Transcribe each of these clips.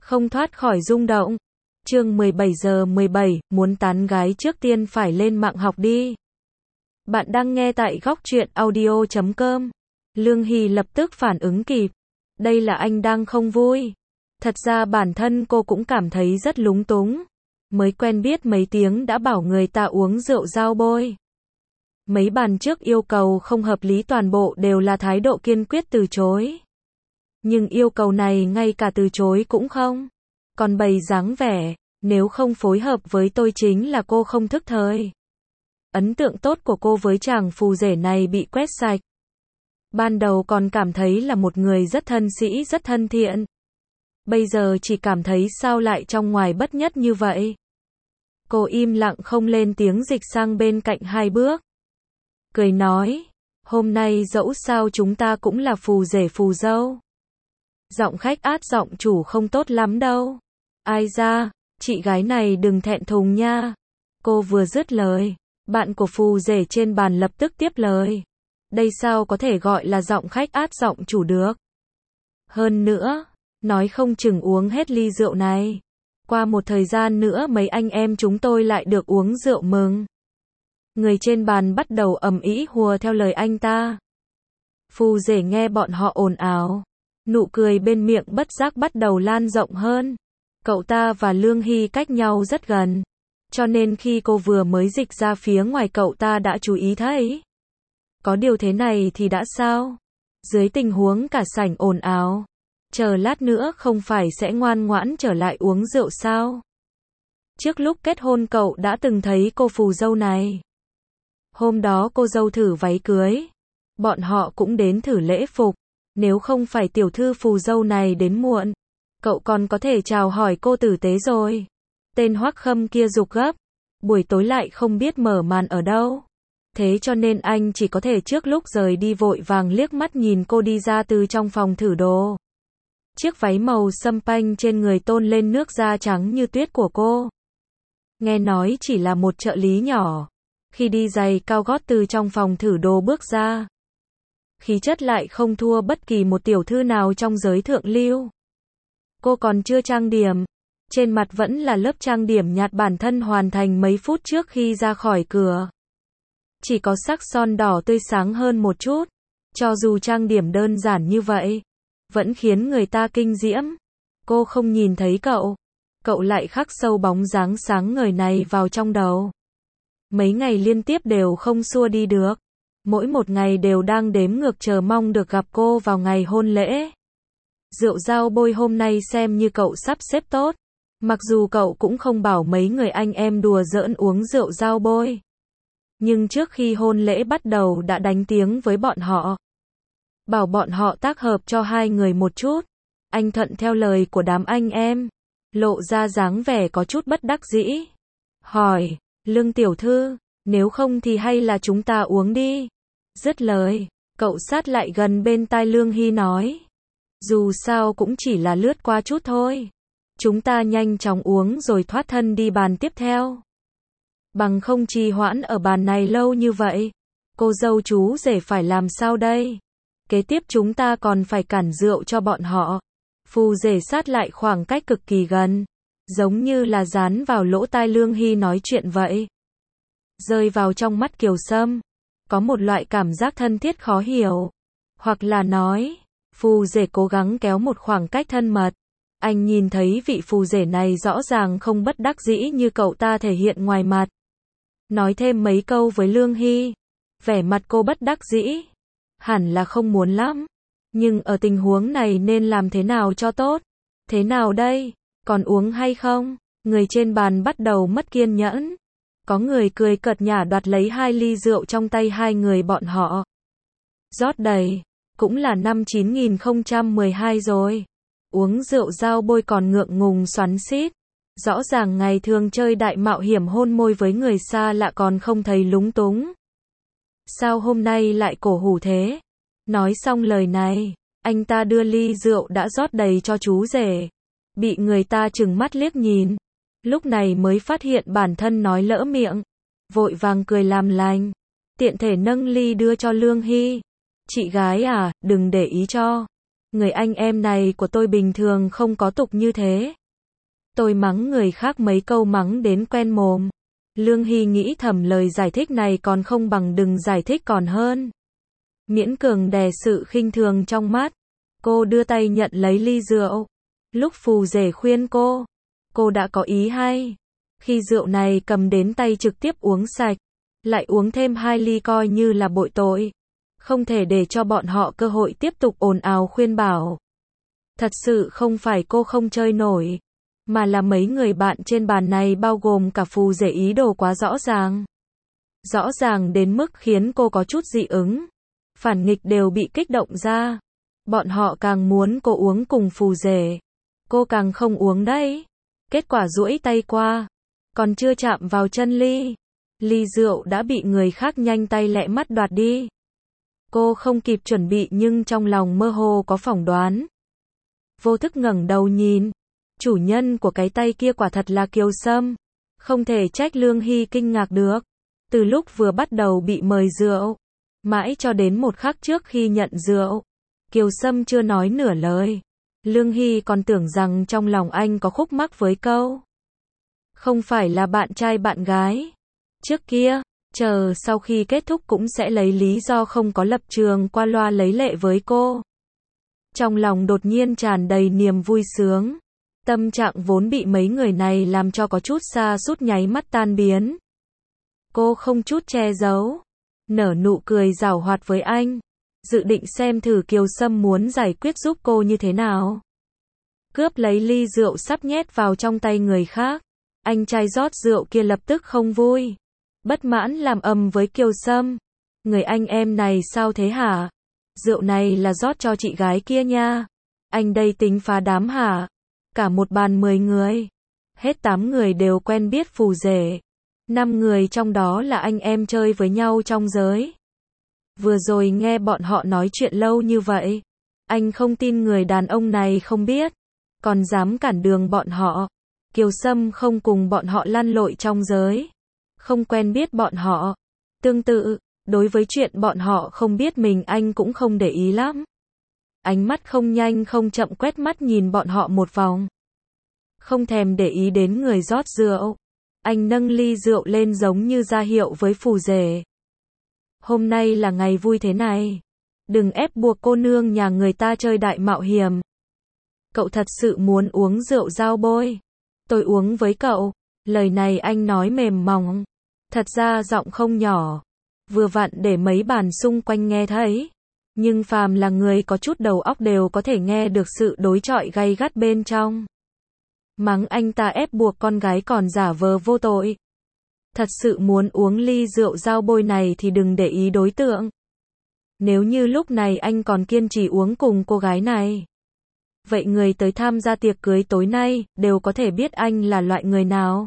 không thoát khỏi rung động. Chương 17:17, muốn tán gái trước tiên phải lên mạng học đi. Bạn đang nghe tại góc truyện audio.com. Lương Hy lập tức phản ứng kịp. Đây là anh đang không vui. Thật ra bản thân cô cũng cảm thấy rất lúng túng. Mới quen biết mấy tiếng đã bảo người ta uống rượu dao bôi. Mấy bàn trước yêu cầu không hợp lý toàn bộ đều là thái độ kiên quyết từ chối. Nhưng yêu cầu này ngay cả từ chối cũng không. Còn bày dáng vẻ, nếu không phối hợp với tôi chính là cô không thức thời. Ấn tượng tốt của cô với chàng phù rể này bị quét sạch. Ban đầu còn cảm thấy là một người rất thân sĩ, rất thân thiện. Bây giờ chỉ cảm thấy sao lại trong ngoài bất nhất như vậy. Cô im lặng không lên tiếng, dịch sang bên cạnh 2 bước. Cười nói, hôm nay dẫu sao chúng ta cũng là phù rể phù dâu. Giọng khách át giọng chủ không tốt lắm đâu. Ai ra, chị gái này đừng thẹn thùng nha. Cô vừa dứt lời, bạn của phù rể trên bàn lập tức tiếp lời. Đây sao có thể gọi là giọng khách át giọng chủ được. Hơn nữa, nói không chừng uống hết ly rượu này. Qua một thời gian nữa mấy anh em chúng tôi lại được uống rượu mừng. Người trên bàn bắt đầu ầm ĩ hùa theo lời anh ta. Phù rể nghe bọn họ ồn ào. Nụ cười bên miệng bất giác bắt đầu lan rộng hơn. Cậu ta và Lương Hy cách nhau rất gần. Cho nên khi cô vừa mới dịch ra phía ngoài cậu ta đã chú ý thấy. Có điều thế này thì đã sao? Dưới tình huống cả sảnh ồn ào. Chờ lát nữa không phải sẽ ngoan ngoãn trở lại uống rượu sao? Trước lúc kết hôn cậu đã từng thấy cô phù dâu này. Hôm đó cô dâu thử váy cưới. Bọn họ cũng đến thử lễ phục. Nếu không phải tiểu thư phù dâu này đến muộn, cậu còn có thể chào hỏi cô tử tế rồi. Tên Hoắc Khâm kia giục gấp. Buổi tối lại không biết mở màn ở đâu. Thế cho nên anh chỉ có thể trước lúc rời đi vội vàng liếc mắt nhìn cô đi ra từ trong phòng thử đồ. Chiếc váy màu sâm panh trên người tôn lên nước da trắng như tuyết của cô. Nghe nói chỉ là một trợ lý nhỏ. Khi đi giày cao gót từ trong phòng thử đồ bước ra. Khí chất lại không thua bất kỳ một tiểu thư nào trong giới thượng lưu. Cô còn chưa trang điểm. Trên mặt vẫn là lớp trang điểm nhạt bản thân hoàn thành mấy phút trước khi ra khỏi cửa. Chỉ có sắc son đỏ tươi sáng hơn một chút. Cho dù trang điểm đơn giản như vậy, vẫn khiến người ta kinh diễm. Cô không nhìn thấy cậu. Cậu lại khắc sâu bóng dáng sáng ngời này vào trong đầu. Mấy ngày liên tiếp đều không xua đi được. Mỗi một ngày đều đang đếm ngược chờ mong được gặp cô vào ngày hôn lễ. Rượu dao bôi hôm nay xem như cậu sắp xếp tốt. Mặc dù cậu cũng không bảo mấy người anh em đùa giỡn uống rượu dao bôi. Nhưng trước khi hôn lễ bắt đầu đã đánh tiếng với bọn họ. Bảo bọn họ tác hợp cho 2 người một chút. Anh thuận theo lời của đám anh em. Lộ ra dáng vẻ có chút bất đắc dĩ. Hỏi, Lương tiểu thư, nếu không thì hay là chúng ta uống đi. Dứt lời, cậu sát lại gần bên tai Lương Hy nói. Dù sao cũng chỉ là lướt qua chút thôi. Chúng ta nhanh chóng uống rồi thoát thân đi bàn tiếp theo. Bằng không trì hoãn ở bàn này lâu như vậy. Cô dâu chú rể phải làm sao đây? Kế tiếp chúng ta còn phải cản rượu cho bọn họ. Phù rể sát lại khoảng cách cực kỳ gần. Giống như là dán vào lỗ tai Lương Hy nói chuyện vậy. Rơi vào trong mắt Kiều Sâm. Có một loại cảm giác thân thiết khó hiểu. Hoặc là nói, phù rể cố gắng kéo một khoảng cách thân mật. Anh nhìn thấy vị phù rể này rõ ràng không bất đắc dĩ như cậu ta thể hiện ngoài mặt. Nói thêm mấy câu với Lương Hy. Vẻ mặt cô bất đắc dĩ. Hẳn là không muốn lắm. Nhưng ở tình huống này nên làm thế nào cho tốt? Thế nào đây? Còn uống hay không? Người trên bàn bắt đầu mất kiên nhẫn. Có người cười cợt nhả đoạt lấy 2 ly rượu trong tay 2 người bọn họ. Rót đầy. Cũng là năm 9012 rồi. Uống rượu dao bôi còn ngượng ngùng xoắn xít. Rõ ràng ngày thường chơi đại mạo hiểm hôn môi với người xa lạ còn không thấy lúng túng. Sao hôm nay lại cổ hủ thế? Nói xong lời này, anh ta đưa ly rượu đã rót đầy cho chú rể. Bị người ta trừng mắt liếc nhìn. Lúc này mới phát hiện bản thân nói lỡ miệng. Vội vàng cười làm lành. Tiện thể nâng ly đưa cho Lương Hy. Chị gái à, đừng để ý cho. Người anh em này của tôi bình thường không có tục như thế. Tôi mắng người khác mấy câu mắng đến quen mồm. Lương Hy nghĩ thầm lời giải thích này còn không bằng đừng giải thích còn hơn. Miễn cường đè sự khinh thường trong mắt. Cô đưa tay nhận lấy ly rượu. Lúc phù rể khuyên cô đã có ý hay. Khi rượu này cầm đến tay trực tiếp uống sạch, lại uống thêm 2 ly coi như là bội tội. Không thể để cho bọn họ cơ hội tiếp tục ồn ào khuyên bảo. Thật sự không phải cô không chơi nổi, mà là mấy người bạn trên bàn này bao gồm cả phù rể ý đồ quá rõ ràng. Rõ ràng đến mức khiến cô có chút dị ứng. Phản nghịch đều bị kích động ra. Bọn họ càng muốn cô uống cùng phù rể. Cô càng không uống đấy. Kết quả duỗi tay qua. Còn chưa chạm vào chân ly. Ly rượu đã bị người khác nhanh tay lẹ mắt đoạt đi. Cô không kịp chuẩn bị nhưng trong lòng mơ hồ có phỏng đoán. Vô thức ngẩng đầu nhìn. Chủ nhân của cái tay kia quả thật là Kiều Sâm. Không thể trách Lương Hy kinh ngạc được. Từ lúc vừa bắt đầu bị mời rượu, mãi cho đến một khắc trước khi nhận rượu, Kiều Sâm chưa nói nửa lời. Lương Hy còn tưởng rằng trong lòng anh có khúc mắc với câu không phải là bạn trai bạn gái. Trước kia, chờ sau khi kết thúc cũng sẽ lấy lý do không có lập trường qua loa lấy lệ với cô. Trong lòng đột nhiên tràn đầy niềm vui sướng. Tâm trạng vốn bị mấy người này làm cho có chút sa sút nháy mắt tan biến. Cô không chút che giấu, nở nụ cười giảo hoạt với anh, dự định xem thử Kiều Sâm muốn giải quyết giúp cô như thế nào. Cướp lấy ly rượu sắp nhét vào trong tay người khác, anh trai rót rượu kia lập tức không vui, bất mãn làm ầm với Kiều Sâm. Người anh em này sao thế hả? Rượu này là rót cho chị gái kia nha. Anh đây tính phá đám hả? Cả một bàn 10 người. Hết 8 người đều quen biết phù rể. 5 người trong đó là anh em chơi với nhau trong giới. Vừa rồi nghe bọn họ nói chuyện lâu như vậy. Anh không tin người đàn ông này không biết. Còn dám cản đường bọn họ. Kiều Sâm không cùng bọn họ lăn lội trong giới. Không quen biết bọn họ. Tương tự, đối với chuyện bọn họ không biết mình anh cũng không để ý lắm. Ánh mắt không nhanh không chậm quét mắt nhìn bọn họ một vòng. Không thèm để ý đến người rót rượu. Anh nâng ly rượu lên giống như ra hiệu với phù rể. Hôm nay là ngày vui thế này. Đừng ép buộc cô nương nhà người ta chơi đại mạo hiểm. Cậu thật sự muốn uống rượu dao bôi. Tôi uống với cậu. Lời này anh nói mềm mỏng. Thật ra giọng không nhỏ. Vừa vặn để mấy bàn xung quanh nghe thấy. Nhưng phàm là người có chút đầu óc đều có thể nghe được sự đối chọi gay gắt bên trong. Mắng anh ta ép buộc con gái còn giả vờ vô tội. Thật sự muốn uống ly rượu dao bôi này thì đừng để ý đối tượng. Nếu như lúc này anh còn kiên trì uống cùng cô gái này, vậy người tới tham gia tiệc cưới tối nay đều có thể biết anh là loại người nào.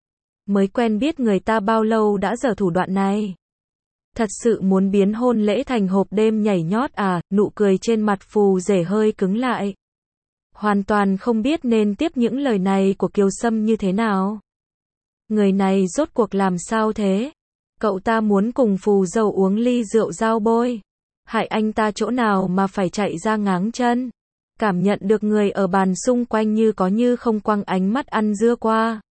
Mới quen biết người ta bao lâu đã dở thủ đoạn này. Thật sự muốn biến hôn lễ thành hộp đêm nhảy nhót à? Nụ cười trên mặt phù rể hơi cứng lại. Hoàn toàn không biết nên tiếp những lời này của Kiều Sâm như thế nào. Người này rốt cuộc làm sao thế? Cậu ta muốn cùng phù dâu uống ly rượu dao bôi. Hại anh ta chỗ nào mà phải chạy ra ngáng chân. Cảm nhận được người ở bàn xung quanh như có như không quăng ánh mắt ăn dưa qua.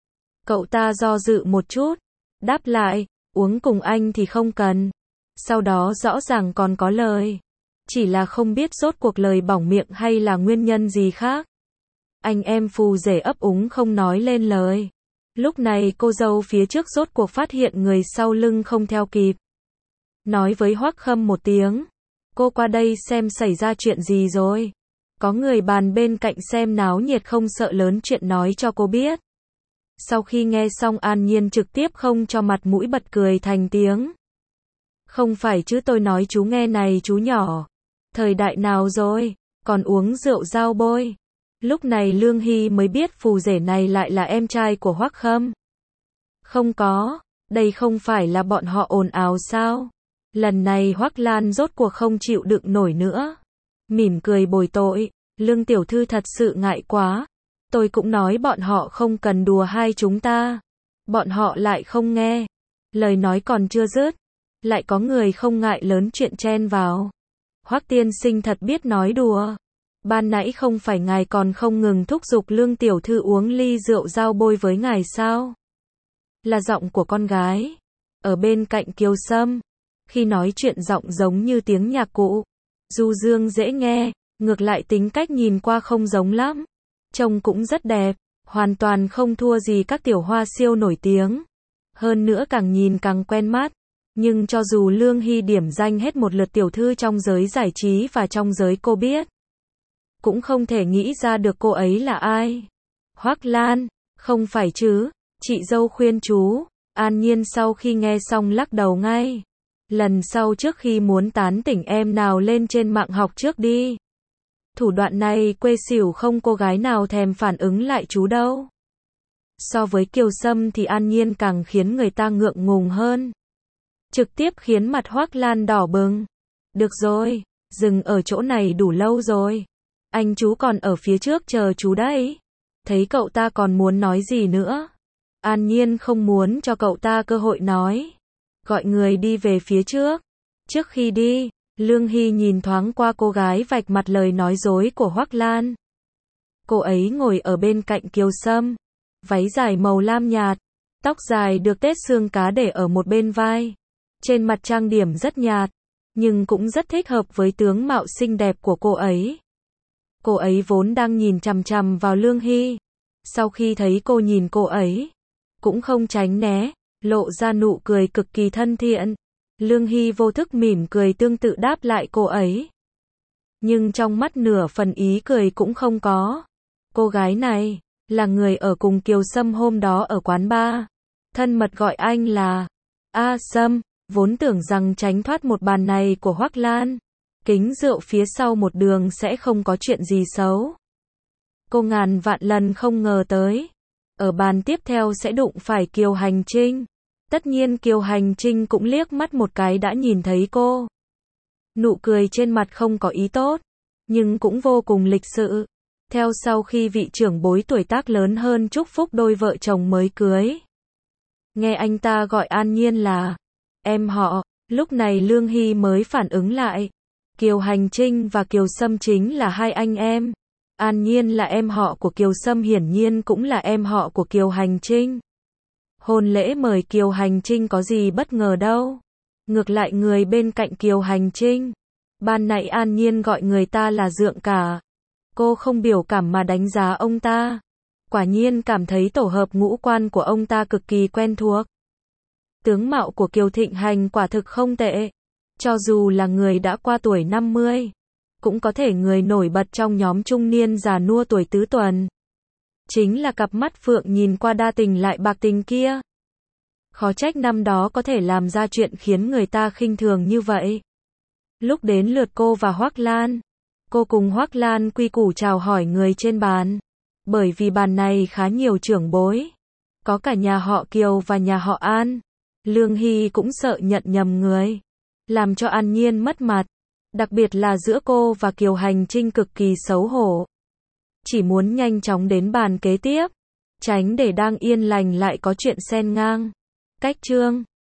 Cậu ta do dự một chút. Đáp lại, uống cùng anh thì không cần. Sau đó rõ ràng còn có lời. Chỉ là không biết rốt cuộc lời bỏng miệng hay là nguyên nhân gì khác. Anh em phù rể ấp úng không nói lên lời. Lúc này cô dâu phía trước rốt cuộc phát hiện người sau lưng không theo kịp. Nói với Hoắc Khâm một tiếng. Cô qua đây xem xảy ra chuyện gì rồi. Có người bàn bên cạnh xem náo nhiệt không sợ lớn chuyện nói cho cô biết. Sau khi nghe xong An Nhiên trực tiếp không cho mặt mũi bật cười thành tiếng. Không phải chứ tôi nói chú nghe này chú nhỏ. Thời đại nào rồi, còn uống rượu dao bôi. Lúc này Lương Hy mới biết phù rể này lại là em trai của Hoắc Khâm. Không có, đây không phải là bọn họ ồn ào sao? Lần này Hoắc Lan rốt cuộc không chịu đựng nổi nữa. Mỉm cười bồi tội, Lương tiểu thư thật sự ngại quá. Tôi cũng nói bọn họ không cần đùa hai chúng ta. Bọn họ lại không nghe. Lời nói còn chưa dứt, lại có người không ngại lớn chuyện chen vào. Hoắc tiên sinh thật biết nói đùa. ban nãy không phải ngài còn không ngừng thúc giục Lương tiểu thư uống ly rượu dao bôi với ngài sao? Là giọng của con gái. Ở bên cạnh Kiều Sâm. Khi nói chuyện giọng giống như tiếng nhạc cụ. Du dương dễ nghe, ngược lại tính cách nhìn qua không giống lắm. Trông cũng rất đẹp, hoàn toàn không thua gì các tiểu hoa siêu nổi tiếng. Hơn nữa càng nhìn càng quen mắt. Nhưng cho dù Lương Hy điểm danh hết một lượt tiểu thư trong giới giải trí và trong giới cô biết, cũng không thể nghĩ ra được cô ấy là ai. Hoắc Lan, không phải chứ, chị dâu khuyên chú. An Nhiên sau khi nghe xong lắc đầu ngay. Lần sau trước khi muốn tán tỉnh em nào lên trên mạng học trước đi. Thủ đoạn này quê xỉu không cô gái nào thèm phản ứng lại chú đâu. So với Kiều Sâm thì An Nhiên càng khiến người ta ngượng ngùng hơn. Trực tiếp khiến mặt Hoắc Lan đỏ bừng. Được rồi, dừng ở chỗ này đủ lâu rồi. Anh chú còn ở phía trước chờ chú đấy. Thấy cậu ta còn muốn nói gì nữa. An Nhiên không muốn cho cậu ta cơ hội nói. Gọi người đi về phía trước. Trước khi đi, Lương Hy nhìn thoáng qua cô gái vạch mặt lời nói dối của Hoắc Lan. Cô ấy ngồi ở bên cạnh Kiều Sâm. Váy dài màu lam nhạt. Tóc dài được tết xương cá để ở một bên vai. Trên mặt trang điểm rất nhạt. Nhưng cũng rất thích hợp với tướng mạo xinh đẹp của cô ấy. Cô ấy vốn đang nhìn chằm chằm vào Lương Hy. Sau khi thấy cô nhìn cô ấy, cũng không tránh né, lộ ra nụ cười cực kỳ thân thiện. Lương Hy vô thức mỉm cười tương tự đáp lại cô ấy. Nhưng trong mắt nửa phần ý cười cũng không có. Cô gái này, là người ở cùng Kiều Sâm hôm đó ở quán bar. Thân mật gọi anh là A Sâm, vốn tưởng rằng tránh thoát một bàn này của Hoắc Lan. Kính rượu phía sau một đường sẽ không có chuyện gì xấu. Cô ngàn vạn lần không ngờ tới. Ở bàn tiếp theo sẽ đụng phải Kiều Hành Trinh. Tất nhiên Kiều Hành Trinh cũng liếc mắt một cái đã nhìn thấy cô. Nụ cười trên mặt không có ý tốt, nhưng cũng vô cùng lịch sự. Theo sau khi vị trưởng bối tuổi tác lớn hơn chúc phúc đôi vợ chồng mới cưới. Nghe anh ta gọi An Nhiên là em họ, lúc này Lương Hy mới phản ứng lại. Kiều Hành Trinh và Kiều Sâm chính là hai anh em. An Nhiên là em họ của Kiều Sâm, hiển nhiên cũng là em họ của Kiều Hành Trinh. Hôn lễ mời Kiều Hành Trinh có gì bất ngờ đâu. Ngược lại người bên cạnh Kiều Hành Trinh, ban nãy An Nhiên gọi người ta là dượng cả. Cô không biểu cảm mà đánh giá ông ta. Quả nhiên cảm thấy tổ hợp ngũ quan của ông ta cực kỳ quen thuộc. Tướng mạo của Kiều Thịnh Hành quả thực không tệ. Cho dù là người đã qua tuổi 50, cũng có thể người nổi bật trong nhóm trung niên già nua tuổi tứ tuần. Chính là cặp mắt phượng nhìn qua đa tình lại bạc tình kia. Khó trách năm đó có thể làm ra chuyện khiến người ta khinh thường như vậy. Lúc đến lượt cô và Hoắc Lan, cô cùng Hoắc Lan quy củ chào hỏi người trên bàn. Bởi vì bàn này khá nhiều trưởng bối. Có cả nhà họ Kiều và nhà họ An. Lương Hy cũng sợ nhận nhầm người. Làm cho An Nhiên mất mặt. Đặc biệt là giữa cô và Kiều Hành Trinh cực kỳ xấu hổ. Chỉ muốn nhanh chóng đến bàn kế tiếp. Tránh để đang yên lành lại có chuyện xen ngang. Cách chương